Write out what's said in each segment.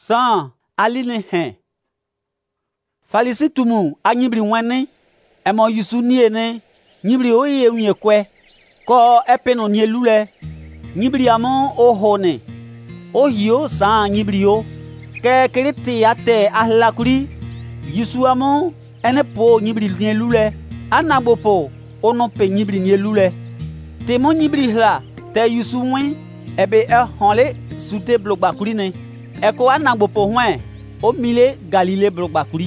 San aline hen. Falisi tumu anyibri wani. Emo yusu niene. Nyibri oye unye kwe. Ko epeno nye lule. Nyibri amo ohone. Ohio san nyibri o. Ke kerete ate ahlakuri. Yusu amo ene po nyibri nye lule. Anagbopo ono pe nyibri nye lule. Temo nyibri hla te yusu wen. Ebe honle sute blogbakuri ne. Eko anagbopo hwen. O mile Galile blogbakuri.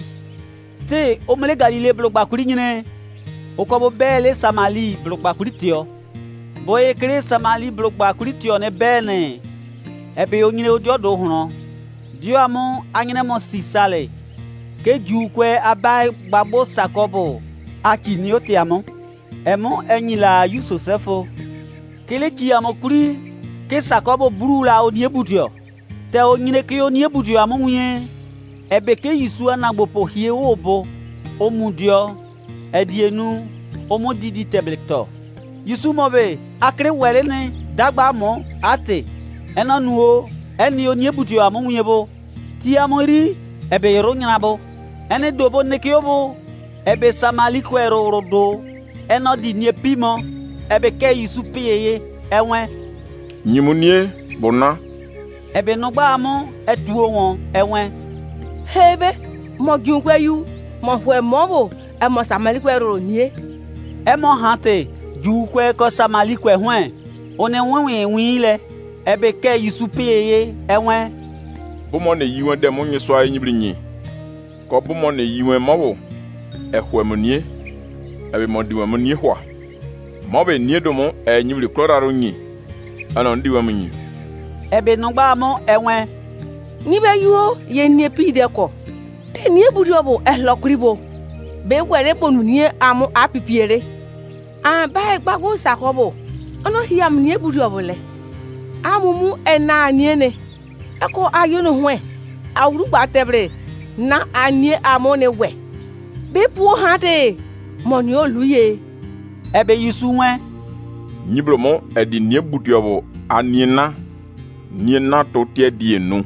Te o mile Galile blogbakuri nyine. Okobo bele Samali blogbakuri tio. Boye kere Samali blogbakuri tio ne bene. Ebe o nyine ojo do hono. Dio amo anyine mo sisale. Ke jukwe abai gbabo sakobo. Aki ni o te amo. Emo enyila Yusosefo. Kele ki amo kuri. Ke sakobo brula o niebudio. Te o nyine ke o niebudio amo unye. Ebe ke Yusu anagbopo hie obo. O mudio. Edienu. O mo didi teblekto. Yusu mobe. Akre wele ne. Dagba mo. Ate. Eno nuo. Eni o niebudio amo unye bo. Ti amo ri. Ebe yero nyanabo. Ene dobo neke obo. Ebe Samali kwero rodo. Eno di nye pimo. Ebe ke Yusu piyeye. Ewen. Nyimunie bona. Ebe nogba amo etuo won ewen. Hebe mo giunkwe yu mo hwe mobo e mo Samali kwero nie. E mo hante jukwe ko Samali kwe hwen. One wenwen winle. Ebe ke Yusu piyeye ewen. Bomo ne yiwen de mo nyeswa enyibri nyi. Ko bomo ne yiwen mobo. Ehwe monie. Ebe mo diwa monie hwa. Mobe nie domo enyibri kloraro nyi. Ano ndiwa munyi. Ebe nogba amo ewen. Nibe yuo ye nie pide ko. Te nie budio bo ehlokribo. Be were bonu nie amo apipiere. An ba gbagbo sakobo. Ono hiam nie budio bo le. Amumu ena aniene. Eko ayono hwe. Awrugba tebre na anie amone we. Be pu hade moni oluye. Ebe Yusu wen. Nyiblomo edi nie budiobo aniena. Niena to tie dienu.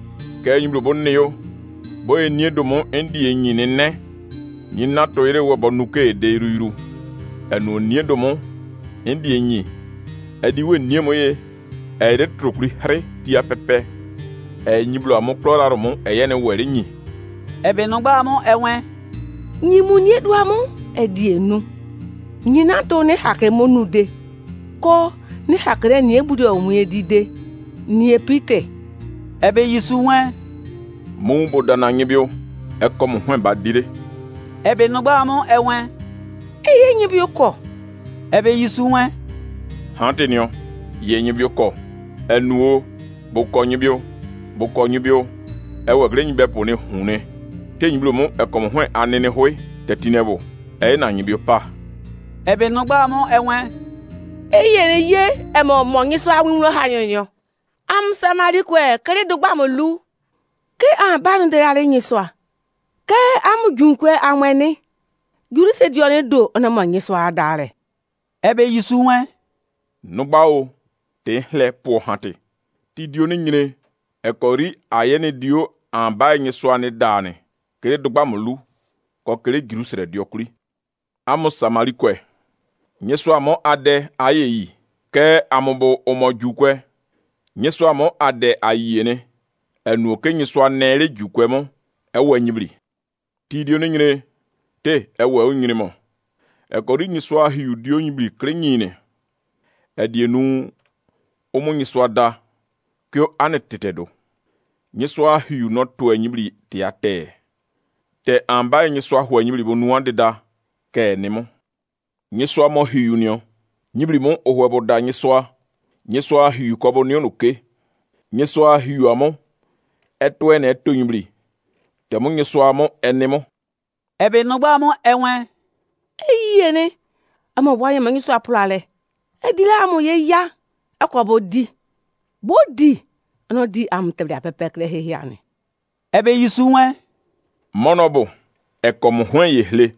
Ke nyiblobo neyo. Boye nie domo endi enyine ne. Nyina to ire wobo nuke de iru. Enu nie domo endi enyi. Edi we nie moye. Ere trokuri hare tia pepe. Nyiblo amo kloraro mo eyene were nyi. Ebe nogba amo ewen. Nyimu nie do amo edienu. Nyina to ne hake monude. Ko ne hakre nie budio omu edide. Nie pite. Ebe Yusu wen. Mo boda na nyibio. Ekom hwen badire. Ebe nogba amo ewen. Eye nyibio ko. Ebe Yusu wen. Hantenio. Ye nyibio ko. Enuo. Boko nyibio. Boko nyibio. Ewe gre nyibe pone hune. Te nyiblo mo ekom hwen anene hoi. Tetinebo. Na nyibio pa. Ebe nogba amo ewen. Eye ye emo mo nyiso awinwo hanyonyo. Am Samali kwe kere dogba mo lu. Ke an banu de ale nyiso a. Ke am junkwe anwene. Juri se dione do ona mo nyiso adare. Ebe Yusu wen. Nogba o. Te hle po hante. Ti dione nyine. Ekori ayene dio an ba nyiso ane dane. Kere dogba mo lu. Ko kere giru sere diokuri. Amo Samali kwe. Nyeso amo ade aye yi. Ke amobo omo jukwe. Nyeso amo ade ayene. Enu oke nyeso anere jukwe mo. Ewe nyibri. Tidio ne nyine. Te ewe o nyine mo. Ekori nyeso ahiu dio nyibri kre nyine. Edienu omo nyeso ada. Kyo ane tetedo. Nyeso ahiu no to nyibri tiate. Te amba nyeso ahu nyibri bo nuande da. Ke nemo. Nyeswa mo hiu nyo. Nyibri mo ohwebo da nyeswa. Nyeswa hiu kobo nyo nuke. Nyeswa hiu amo. Eto ene eto nyibri. Temo nyeswa amo enemo. Ebe nogba amo ewen. Eye ne. Amo wanye ma nyiso apulale. Edile amo ye ya. Ekobo di. Bo di. Ano di am tebre apepekle hehe ane. Ebe Yusu wen. Monobo. Ekom hwen yehle.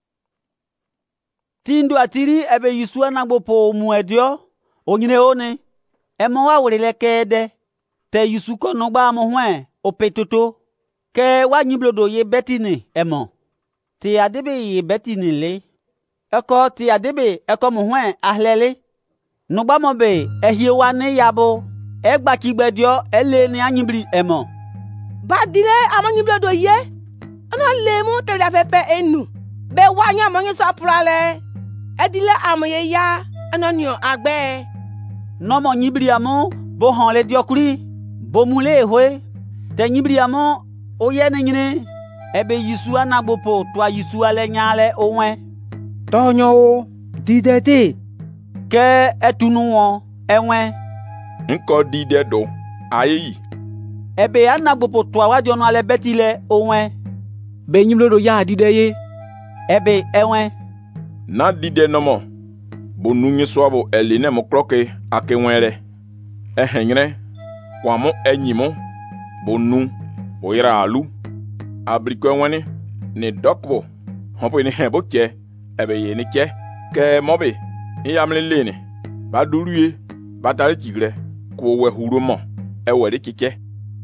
Tindu atiri ebe Yusu anagbopo mu edio. Onyine one. Emo wa wele kede. Te Yusu ko nogba amo hwen. opetoto ke wa nyiblodo ye betini emo ti adebe ye betini le eko ti adebe eko muhwen ahlele nugba mobe ehie wa ne yabo egba kigbedio ele ni anyibri emo badile amanyiblodo ye ana lemu tele pepe enu be wanya monyi so prale edile amoye ya anonio agbe no mo nyibri amo bo hon le diokuri bo mule ehwe te nyibri amo oye ne nyine ebe yisu anagbopo to yisu ale nyale onwe tonyo o didete ke etunu won enwe nko dide do ayi ebe anagbopo to awajo no ale betile onwe be nyimlodo ya dide ye ebe enwe na dide nomo bo nunye swabo eline mo kroke akenwere ehenyre kwamo enyimo bo nu oyira alu abriko enwani ni dokbo hopo ni hebo ke ebe ye ni ke mobe iyamle lene ba duruye ba tare tigre ko we huru mo ewe de kike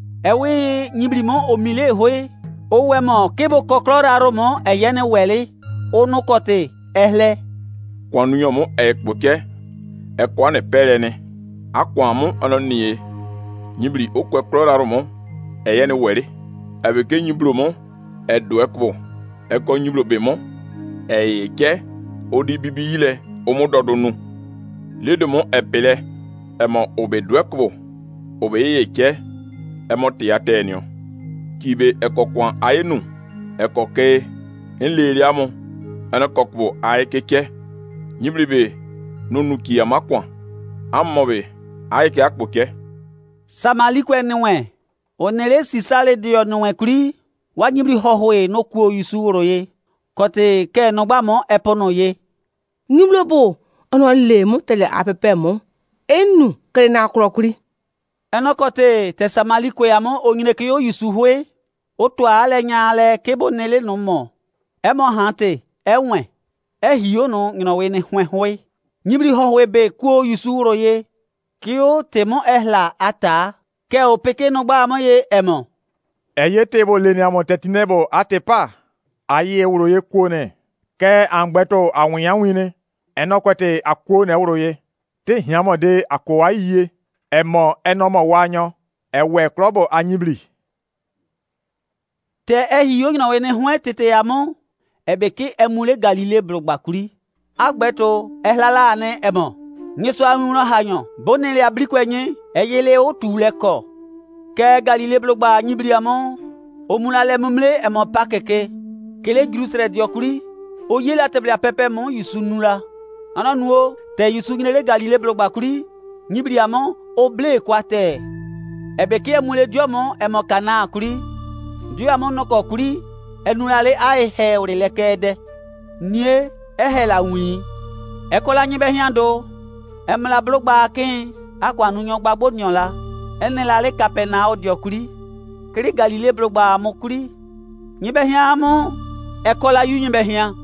ewe nyibri mo omile hoe owe mo kebo kokrora romo eyene wele onu kote ehle kwanu yomo ekpoke ekwane perene akwamu ononiye nyibri okwe krora romo eyene wele ebe ke nyibro mo edo ekbo eko nyibro be mo eyeke odi bibi ile omododonu ledomo epele emo obedo ekbo obeyeke emo tiatenio kibe ekokwan ayenu ekoke enleriamo anakokbo ayekeke nyibribe nonu kiyamakwan amobe ayeke akpoke samalikwe niwe onele sisale dio niwe kuri wa nyibri hohoe no kuo yisuworo ye kote ke no gba mo epono ye nimlobo ono lemu tele apepe mo enu kele na krokuri enokote te samalikwe amo onyine ke yo yisuhwe oto ale nyaale kebo nele no mo emo hante enwe ehio no nginowe ne hwehwe nyibri hohoe be kuo yisuworo ye kio temo ehla ata ke o peke no gba mo ye emo eye tebo leni amo tetinebo atepa ayi ewuro ye kuone ke angbeto awunyawine enokwete akuone ewuro ye te hiamo de akowa iye emo enomo wanyo ewe krobo anyibli te ehio ngina we ne hwe tete amo ebeke emule galile blogbakuri agbeto ehlala ane emo nyeso ahuno hanyo bonele abrikwenye eyele otule ko ke galile blogba nyibri amo omulale mumle emo pakeke kele grusre diokuri oyela tebla pepe mo yusunula ananuo te yusugnele galile blogba kuri nyibri amo oble kwate ebeke emule diomo emo kana kuri diamo noko kuri enulale ahe orelekede nie ehela wi ekola nyibe hiando emla blogba kin akwanu nyogba gboniola enela le kapena odiokuri kiri galile blogba amokuri nyibe hiamo ekola yunyibe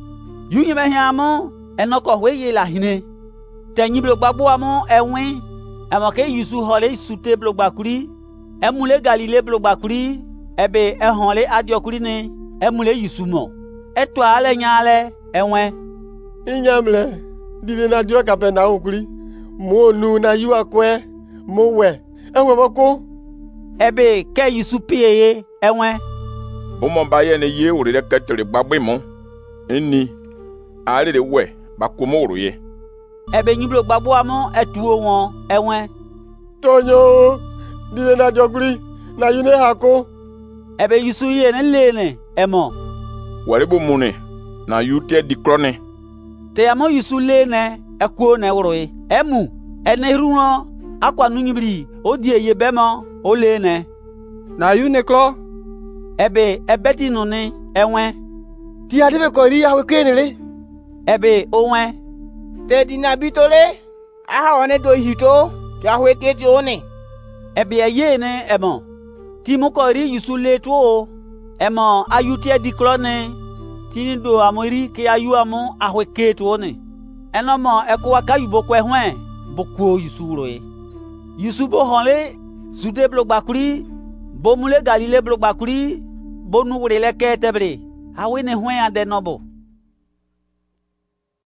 hiamo enoko hweye la hine te nyiblogba bo amo enwi emoke yusu hole sute blogba kuri emule galile blogba kuri ebe ehonle adiokuri ni emule yusu mo eto ale nyale enwe inyamle dile na dio kapena okuri mo nu na yu akwe mo we enwe moko ebe ke yusu pieye enwe bomo baye ne ye orire ketere gbagbe mo eni arire we bakomo oroye ebe nyiblo gbagbo amo etuo won enwe tonyo dile na joguri na yune hako ebe yusu ye ne lene emo waribo mune na yute dikrone te amo yusu lene ekuo na oroye emu ene runo akwa nunyibri odi eye bemo olene na yune klo ebe ebeti no ni enwe ti adebe ko ri awe kenele ebe onwe te dina bitole aha one do hito ki ahwe teti one ebe ye ne emo ti mo ko ri yusu le to emo ayuti dikrone ti do amori ke ayu amo ahwe ke to one enomo ekwa kayubo kwe hwen bokuo yusu roye yusu bo honle sude blogba kuri Bomule Galilée blogba kuri bonu wure le ke tebre. Awe ne hwen ade nobo.